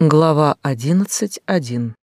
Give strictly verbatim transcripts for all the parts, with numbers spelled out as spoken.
Глава одиннадцать один.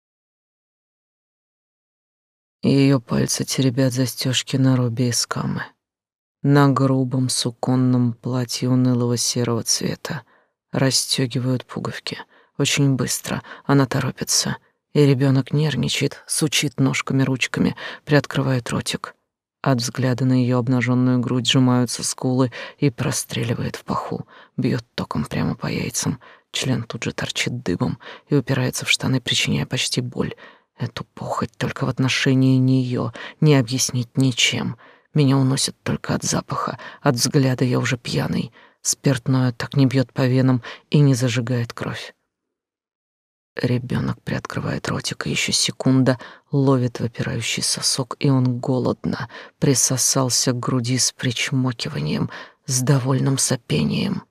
Ее пальцы теребят застежки на робе из камы. На грубом суконном платье унылого серого цвета расстегивают пуговки. Очень быстро она торопится, и ребенок нервничает, сучит ножками-ручками, приоткрывает ротик. От взгляда на ее обнаженную грудь сжимаются скулы и простреливает в паху, бьет током прямо по яйцам. Член тут же торчит дыбом и упирается в штаны, причиняя почти боль. Эту похоть только в отношении нее не объяснить ничем. Меня уносит только от запаха, от взгляда я уже пьяный. Спиртное так не бьет по венам и не зажигает кровь. Ребенок приоткрывает ротик, и еще секунда ловит выпирающий сосок, и он голодно присосался к груди с причмокиванием, с довольным сопением.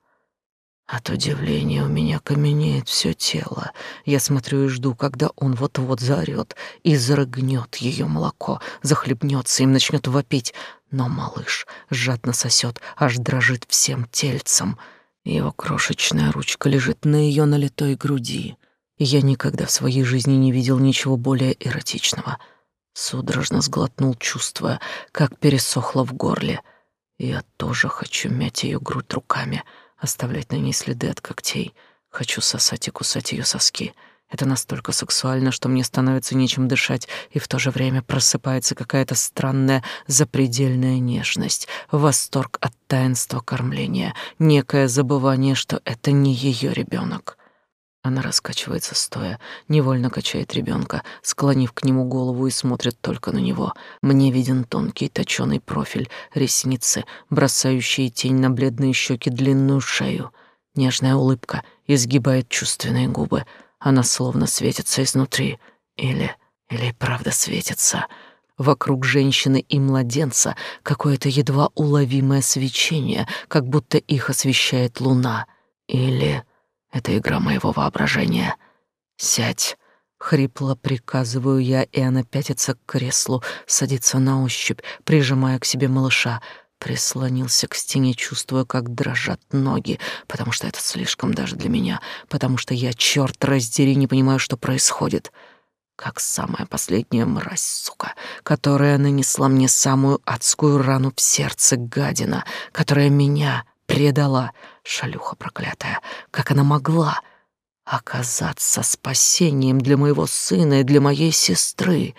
От удивления у меня каменеет все тело. Я смотрю и жду, когда он вот-вот заорет и зарыгнет ее молоко, захлебнется им, начнет вопить. Но малыш жадно сосет, аж дрожит всем тельцем. Его крошечная ручка лежит на ее налитой груди. Я никогда в своей жизни не видел ничего более эротичного. Судорожно сглотнул, чувствуя, как пересохло в горле. Я тоже хочу мять ее грудь руками, оставлять на ней следы от когтей. Хочу сосать и кусать ее соски. Это настолько сексуально, что мне становится нечем дышать, и в то же время просыпается какая-то странная запредельная нежность, восторг от таинства кормления, некое забывание, что это не ее ребенок. Она раскачивается стоя, невольно качает ребенка, склонив к нему голову, и смотрит только на него. Мне виден тонкий точёный профиль, ресницы, бросающие тень на бледные щеки, длинную шею. Нежная улыбка изгибает чувственные губы. Она словно светится изнутри. Или, или правда светится. Вокруг женщины и младенца какое-то едва уловимое свечение, как будто их освещает луна. Или... это игра моего воображения. «Сядь!» — хрипло приказываю я, и она пятится к креслу, садится на ощупь, прижимая к себе малыша. Прислонился к стене, чувствуя, как дрожат ноги, потому что это слишком даже для меня, потому что я, черт раздери, не понимаю, что происходит. Как самая последняя мразь, сука, которая нанесла мне самую адскую рану в сердце, гадина, которая меня... предала, шалюха проклятая, как она могла оказаться спасением для моего сына и для моей сестры,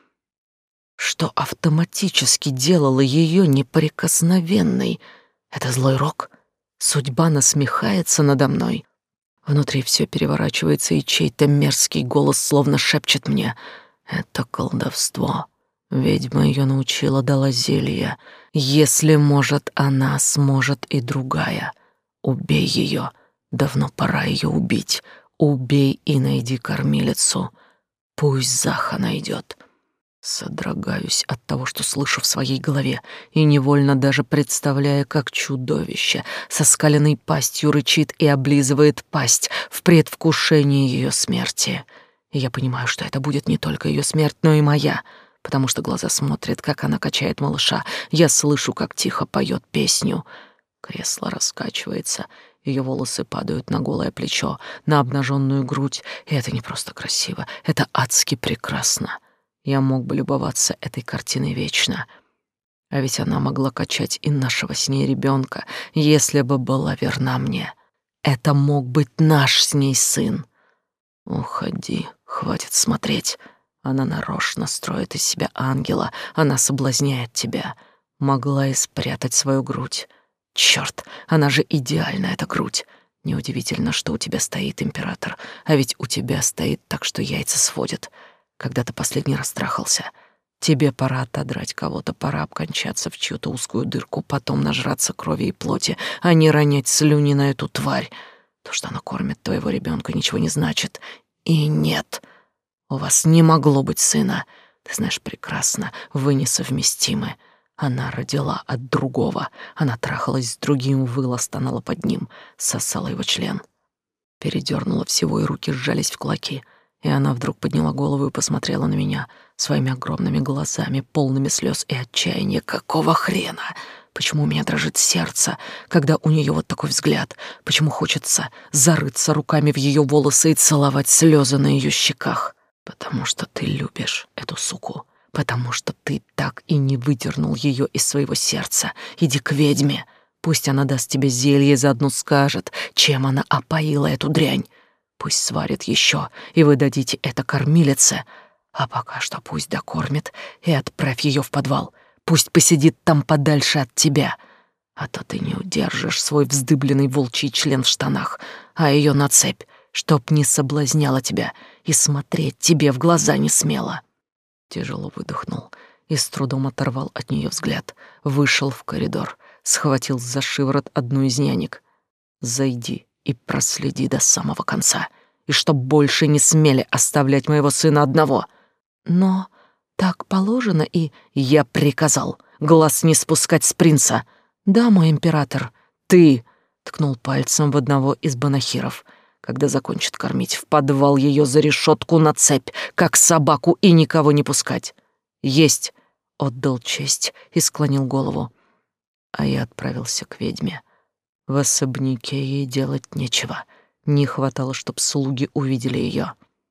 что автоматически делало ее неприкосновенной. Это злой рок? Судьба насмехается надо мной? Внутри все переворачивается, и чей-то мерзкий голос словно шепчет мне: это колдовство. Ведьма ее научила, дала зелье. Если может она, сможет и другая. Убей ее. Давно пора ее убить. Убей и найди кормилицу. Пусть Заха найдет. Содрогаюсь от того, что слышу в своей голове, и невольно даже представляя, как чудовище со скаленной пастью рычит и облизывает пасть в предвкушении ее смерти. И я понимаю, что это будет не только ее смерть, но и моя, потому что глаза смотрят, как она качает малыша. Я слышу, как тихо поет песню. Кресло раскачивается, ее волосы падают на голое плечо, на обнаженную грудь, и это не просто красиво, это адски прекрасно. Я мог бы любоваться этой картиной вечно. А ведь она могла качать и нашего с ней ребенка, если бы была верна мне. Это мог быть наш с ней сын. Уходи, хватит смотреть. Она нарочно строит из себя ангела, она соблазняет тебя. Могла и спрятать свою грудь. Чёрт, она же идеальна, эта грудь. Неудивительно, что у тебя стоит император, а ведь у тебя стоит так, что яйца сводят. Когда ты последний раз трахался? Тебе пора отодрать кого-то, пора обкончаться в чью-то узкую дырку, потом нажраться крови и плоти, а не ронять слюни на эту тварь. То, что она кормит твоего ребенка, ничего не значит. И нет, у вас не могло быть сына. Ты знаешь прекрасно, вы несовместимы. Она родила от другого. Она трахалась с другим, выла, стонала под ним, сосала его член. Передернула всего, и руки сжались в кулаки. И она вдруг подняла голову и посмотрела на меня своими огромными глазами, полными слез и отчаяния. Какого хрена? Почему у меня дрожит сердце, когда у нее вот такой взгляд? Почему хочется зарыться руками в ее волосы и целовать слезы на ее щеках? Потому что ты любишь эту суку. Потому что ты так и не выдернул ее из своего сердца. Иди к ведьме. Пусть она даст тебе зелье и заодно скажет, чем она опоила эту дрянь. Пусть сварит еще, и вы дадите это кормилице. А пока что пусть докормит и отправь ее в подвал. Пусть посидит там подальше от тебя. А то ты не удержишь свой вздыбленный волчий член в штанах, а ее на цепь, чтоб не соблазняла тебя и смотреть тебе в глаза не смела. Тяжело выдохнул и с трудом оторвал от нее взгляд. Вышел в коридор, схватил за шиворот одну из нянек. «Зайди и проследи до самого конца, и чтоб больше не смели оставлять моего сына одного». «Но так положено, и...» «Я приказал глаз не спускать с принца». «Да, мой император». «Ты...» — ткнул пальцем в одного из банахиров. «Когда закончит кормить, в подвал ее за решетку на цепь, как собаку, и никого не пускать». «Есть!» — отдал честь и склонил голову. А я отправился к ведьме. В особняке ей делать нечего. Не хватало, чтоб слуги увидели ее.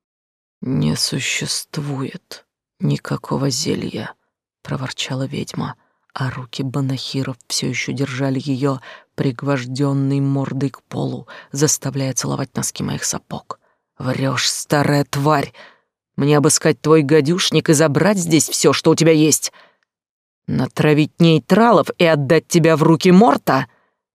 «Не существует никакого зелья», — проворчала ведьма, а руки банахиров все еще держали ее пригвожденной мордой к полу, заставляя целовать носки моих сапог. «Врешь, старая тварь! Мне обыскать твой гадюшник и забрать здесь все, что у тебя есть? Натравить нейтралов и отдать тебя в руки Морта?»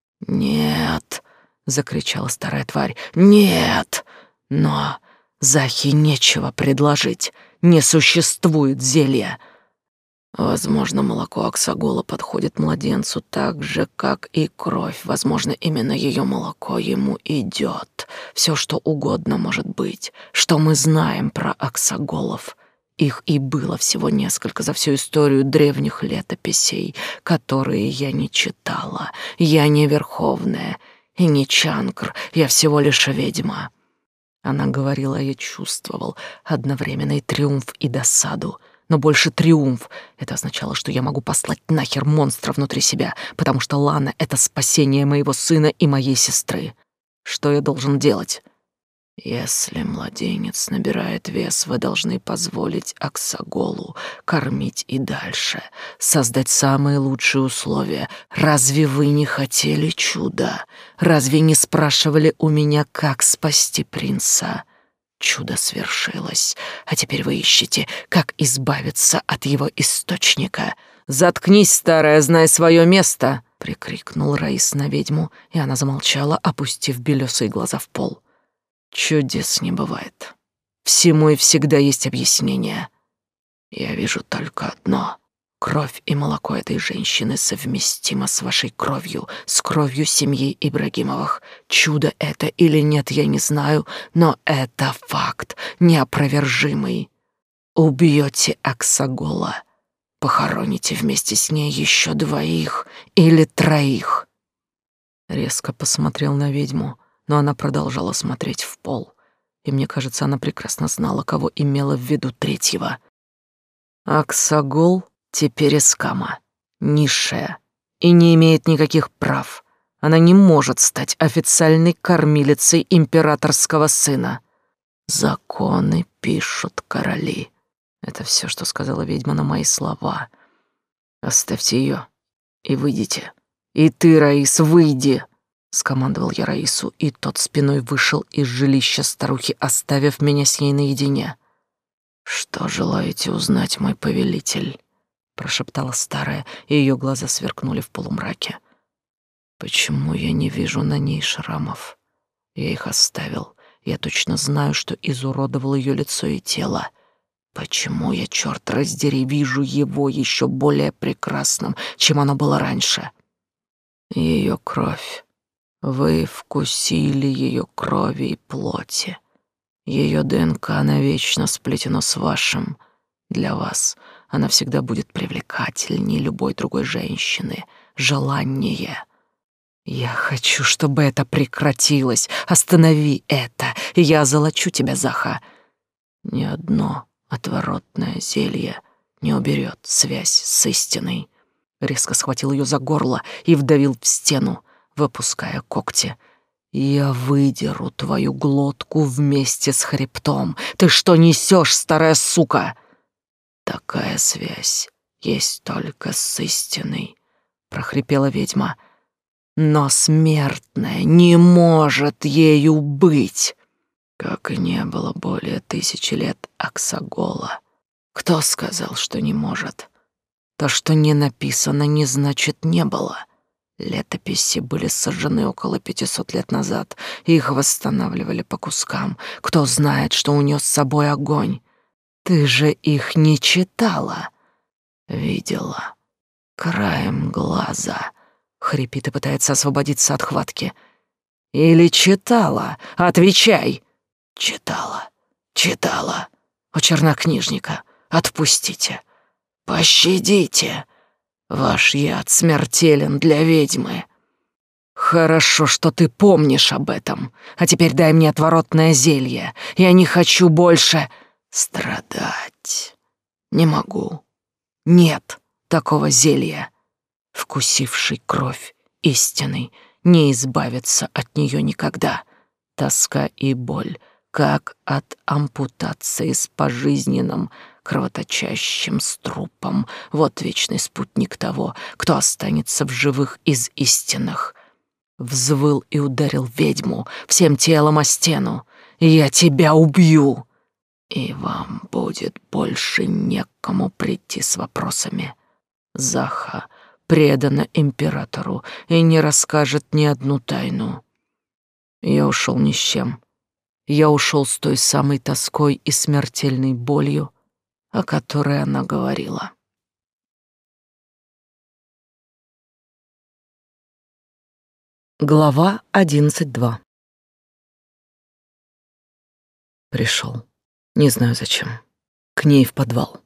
«Нет!» — закричала старая тварь. «Нет! Но Захе нечего предложить. Не существует зелья. Возможно, молоко Аксагола подходит младенцу так же, как и кровь. Возможно, именно ее молоко ему идет. Все, что угодно может быть. Что мы знаем про Аксаголов? Их и было всего несколько за всю историю древних летописей, которые я не читала. Я не Верховная и не Чанкр, я всего лишь ведьма». Она говорила, а я чувствовал одновременно и триумф, и досаду. Но больше триумф. Это означало, что я могу послать нахер монстра внутри себя, потому что Лана — это спасение моего сына и моей сестры. Что я должен делать? Если младенец набирает вес, вы должны позволить Аксаголу кормить и дальше, создать самые лучшие условия. Разве вы не хотели чуда? Разве не спрашивали у меня, как спасти принца? Чудо свершилось, а теперь вы ищете, как избавиться от его источника. «Заткнись, старая, знай свое место!» — прикрикнул Раис на ведьму, и она замолчала, опустив белесые глаза в пол. «Чудес не бывает. Всему и всегда есть объяснение. Я вижу только одно. Кровь и молоко этой женщины совместимо с вашей кровью, с кровью семьи Ибрагимовых. Чудо это или нет, я не знаю, но это факт неопровержимый. Убьете Аксагола, похороните вместе с ней еще двоих или троих». Резко посмотрел на ведьму, но она продолжала смотреть в пол, и мне кажется, она прекрасно знала, кого имела в виду третьего. Аксагол теперь эскама, низшая, и не имеет никаких прав. Она не может стать официальной кормилицей императорского сына. Законы пишут короли. Это все, что сказала ведьма на мои слова. Оставьте ее и выйдите. И ты, Раис, выйди. Скомандовал я Раису, и тот спиной вышел из жилища старухи, оставив меня с ней наедине. «Что желаете узнать, мой повелитель?» — прошептала старая, и ее глаза сверкнули в полумраке. «Почему я не вижу на ней шрамов? Я их оставил. Я точно знаю, что изуродовал ее лицо и тело. Почему я, черт раздери, вижу его еще более прекрасным, чем оно было раньше? Ее кровь. Вы вкусили ее крови и плоти. Ее ДНК навечно сплетено с вашим. Для вас она всегда будет привлекательнее любой другой женщины, желаннее. Я хочу, чтобы это прекратилось. Останови это, и я озолочу тебя, Заха. Ни одно отворотное зелье не уберет связь с истиной. резко схватил ее за горло и вдавил в стену, выпуская когти. «Я выдеру твою глотку вместе с хребтом. Ты что несешь, старая сука?» «Такая связь есть только с истиной», — прохрипела ведьма. «Но смертная не может ею быть, как и не было более тысячи лет Аксагола. Кто сказал, что не может? То, что не написано, не значит не было. Летописи были сожжены около пятисот лет назад, и их восстанавливали по кускам. Кто знает, что унес с собой огонь? Ты же их не читала?» «Видела. Краем глаза», — хрипит и пытается освободиться от хватки. «Или читала? Отвечай!» «Читала, читала. У чернокнижника. Отпустите. Пощадите. Ваш яд смертелен для ведьмы». «Хорошо, что ты помнишь об этом. А теперь дай мне отворотное зелье. Я не хочу больше страдать. Не могу. Нет такого зелья. Вкусивший кровь истины не избавится от нее никогда. Тоска и боль, как от ампутации с пожизненным кровоточащим струпом. Вот вечный спутник того, кто останется в живых из истинных». Взвыл и ударил ведьму всем телом о стену. «Я тебя убью!» «И вам будет больше некому прийти с вопросами. Заха предана императору и не расскажет ни одну тайну. Я ушел ни с чем. Я ушел с той самой тоской и смертельной болью, о которой она говорила». Глава одиннадцать два. Пришел. Не знаю зачем. К ней в подвал.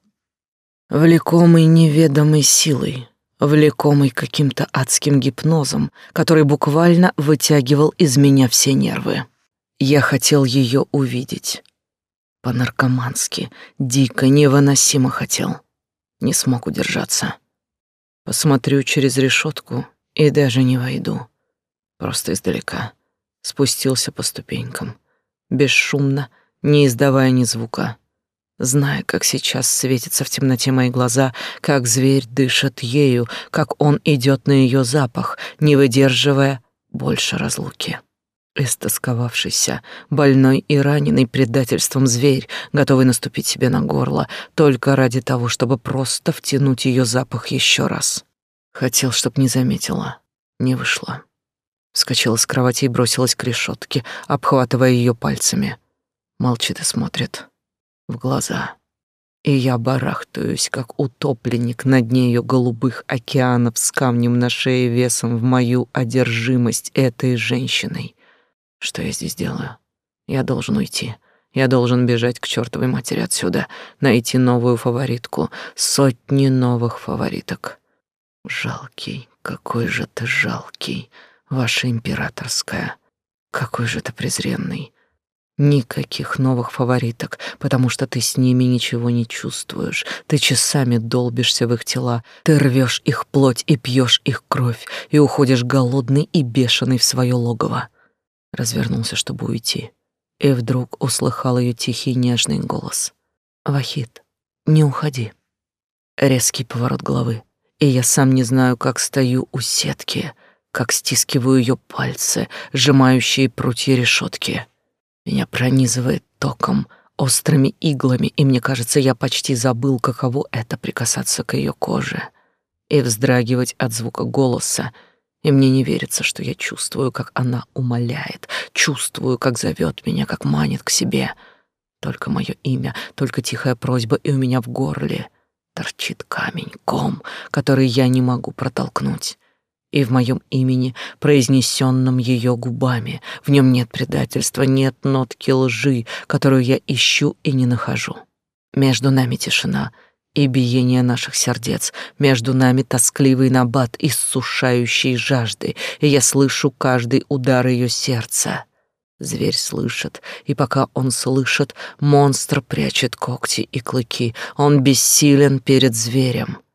Влекомый неведомой силой, влекомый каким-то адским гипнозом, который буквально вытягивал из меня все нервы. Я хотел ее увидеть. По-наркомански, дико, невыносимо хотел. Не смог удержаться. Посмотрю через решетку и даже не войду. Просто издалека. Спустился по ступенькам. Бесшумно, не издавая ни звука. Зная, как сейчас светятся в темноте мои глаза, как зверь дышит ею, как он идет на ее запах, не выдерживая больше разлуки. Истосковавшийся, больной и раненый предательством зверь, готовый наступить себе на горло только ради того, чтобы просто втянуть ее запах еще раз. Хотел, чтоб не заметила. Не вышло. Вскочила с кровати и бросилась к решетке, обхватывая ее пальцами. Молчит и смотрит в глаза. И я барахтаюсь, как утопленник на дне ее голубых океанов с камнем на шее весом в мою одержимость этой женщиной. Что я здесь делаю? Я должен уйти. Я должен бежать к чертовой матери отсюда, найти новую фаворитку, сотни новых фавориток. Жалкий, какой же ты жалкий, ваша императорская. Какой же ты презренный. Никаких новых фавориток, потому что ты с ними ничего не чувствуешь. Ты часами долбишься в их тела, ты рвешь их плоть и пьешь их кровь, и уходишь голодный и бешеный в свое логово. Развернулся, чтобы уйти, и вдруг услыхал ее тихий нежный голос. «Вахид, не уходи». Резкий поворот головы, и я сам не знаю, как стою у сетки, как стискиваю ее пальцы, сжимающие прутья решетки. Меня пронизывает током, острыми иглами, и мне кажется, я почти забыл, каково это — прикасаться к ее коже и вздрагивать от звука голоса, и мне не верится, что я чувствую, как она умоляет, чувствую, как зовет меня, как манит к себе. Только мое имя, только тихая просьба, и у меня в горле торчит камень, ком, который я не могу протолкнуть. И в моем имени, произнесенном ее губами, в нем нет предательства, нет нотки лжи, которую я ищу и не нахожу. Между нами тишина и биение наших сердец, между нами тоскливый набат, иссушающий жажды, и я слышу каждый удар ее сердца. Зверь слышит, и пока он слышит, монстр прячет когти и клыки, он бессилен перед зверем.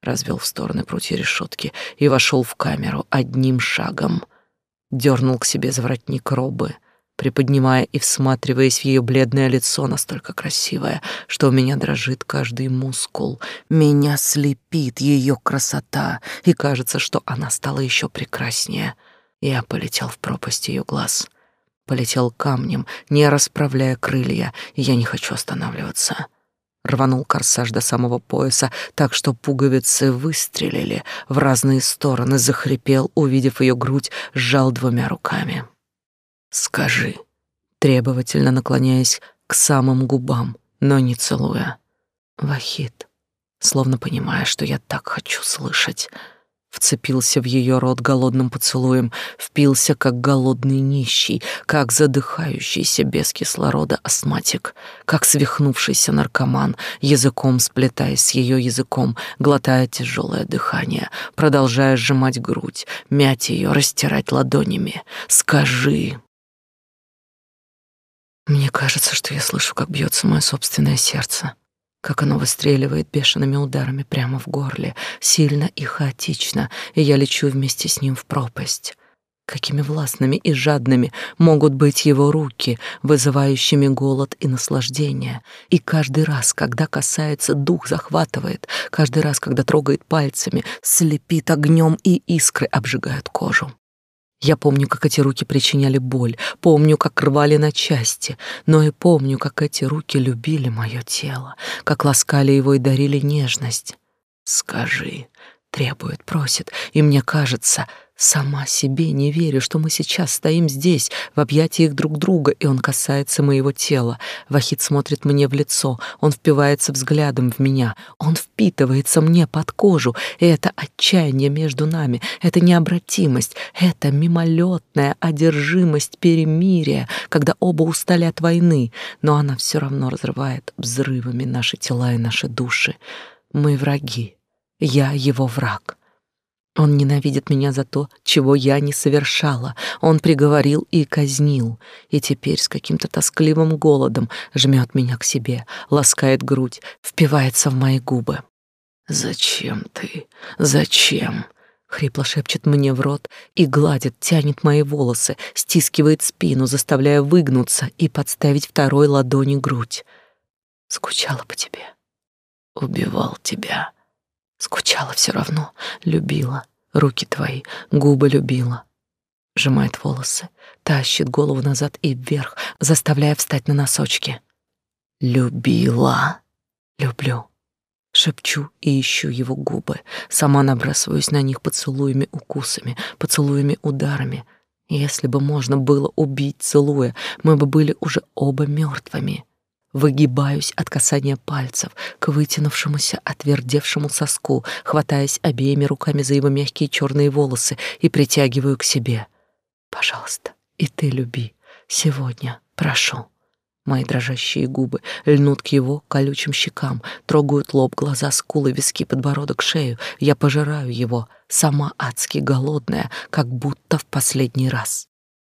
развел в стороны прутья решетки и вошел в камеру одним шагом. Дернул к себе за воротник робы, приподнимая и всматриваясь в ее бледное лицо, настолько красивое, что у меня дрожит каждый мускул. Меня слепит ее красота, и кажется, что она стала еще прекраснее. Я полетел в пропасть ее глаз. Полетел камнем, не расправляя крылья, и я не хочу останавливаться. Рванул корсаж до самого пояса, так что пуговицы выстрелили в разные стороны, захрипел, увидев ее грудь, сжал двумя руками. «Скажи», требовательно наклоняясь к самым губам, но не целуя. «Вахид», словно понимая, что я так хочу слышать, вцепился в ее рот голодным поцелуем, впился, как голодный нищий, как задыхающийся без кислорода астматик, как свихнувшийся наркоман, языком сплетаясь с ее языком, глотая тяжелое дыхание, продолжая сжимать грудь, мять ее, растирать ладонями. «Скажи!» Мне кажется, что я слышу, как бьется мое собственное сердце, как оно выстреливает бешеными ударами прямо в горле, сильно и хаотично, и я лечу вместе с ним в пропасть. Какими властными и жадными могут быть его руки, вызывающими голод и наслаждение. И каждый раз, когда касается, дух захватывает, каждый раз, когда трогает пальцами, слепит огнем, и искры обжигают кожу. Я помню, как эти руки причиняли боль, помню, как рвали на части, но и помню, как эти руки любили мое тело, как ласкали его и дарили нежность. «Скажи», — требует, просит, и мне кажется, сама себе не верю, что мы сейчас стоим здесь, в объятиях друг друга, и он касается моего тела. Вахид смотрит мне в лицо, он впивается взглядом в меня, он впитывается мне под кожу, и это отчаяние между нами, это необратимость, это мимолетная одержимость перемирия, когда оба устали от войны, но она все равно разрывает взрывами наши тела и наши души. Мы враги, я его враг. Он ненавидит меня за то, чего я не совершала. Он приговорил и казнил, и теперь с каким-то тоскливым голодом жмет меня к себе, ласкает грудь, впивается в мои губы. «Зачем ты? Зачем?» — хрипло шепчет мне в рот и гладит, тянет мои волосы, стискивает спину, заставляя выгнуться и подставить второй ладони грудь. «Скучала по тебе, убивал тебя». Скучала все равно, любила, руки твои, губы любила. Сжимает волосы, тащит голову назад и вверх, заставляя встать на носочки. Любила, люблю. Шепчу и ищу его губы, сама набрасываюсь на них поцелуями, укусами, поцелуями, ударами. Если бы можно было убить, целуя, мы бы были уже оба мертвыми. Выгибаюсь от касания пальцев к вытянувшемуся, отвердевшему соску, хватаясь обеими руками за его мягкие черные волосы и притягиваю к себе. «Пожалуйста, и ты люби. Сегодня, прошу». Мои дрожащие губы льнут к его колючим щекам, трогают лоб, глаза, скулы, виски, подбородок, шею. Я пожираю его, сама адски голодная, как будто в последний раз.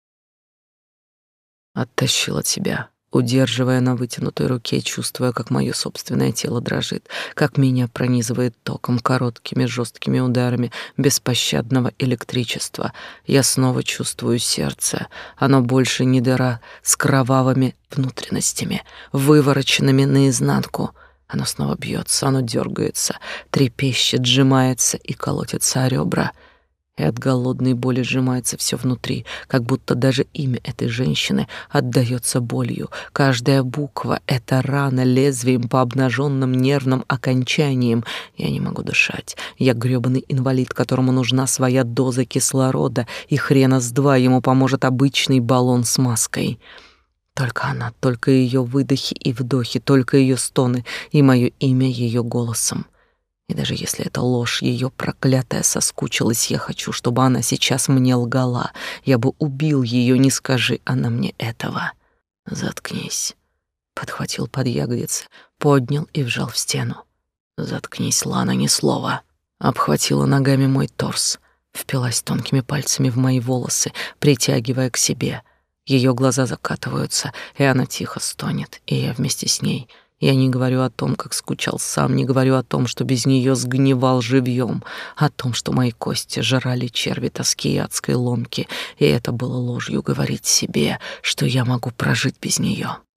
Оттащил от себя, удерживая на вытянутой руке, чувствуя, как мое собственное тело дрожит, как меня пронизывает током, короткими жесткими ударами беспощадного электричества. Я снова чувствую сердце. Оно больше не дыра с кровавыми внутренностями, вывороченными наизнанку. Оно снова бьется, оно дергается, трепещет, сжимается и колотится о ребра. И от голодной боли сжимается все внутри, как будто даже имя этой женщины отдаётся болью. Каждая буква — это рана лезвием по обнаженным нервным окончаниям. Я не могу дышать. Я грёбаный инвалид, которому нужна своя доза кислорода, и хрена с два ему поможет обычный баллон с маской. Только она, только ее выдохи и вдохи, только ее стоны и мое имя ее голосом. И даже если это ложь, ее проклятая соскучилась, я хочу, чтобы она сейчас мне лгала. Я бы убил ее, не скажи она мне этого. Заткнись. Подхватил под ягодицы, поднял и вжал в стену. Заткнись, Лана, ни слова. Обхватила ногами мой торс, впилась тонкими пальцами в мои волосы, притягивая к себе. Ее глаза закатываются, и она тихо стонет, и я вместе с ней. Я не говорю о том, как скучал сам, не говорю о том, что без нее сгнивал живьем, о том, что мои кости жрали черви тоски и адской ломки, и это было ложью говорить себе, что я могу прожить без нее.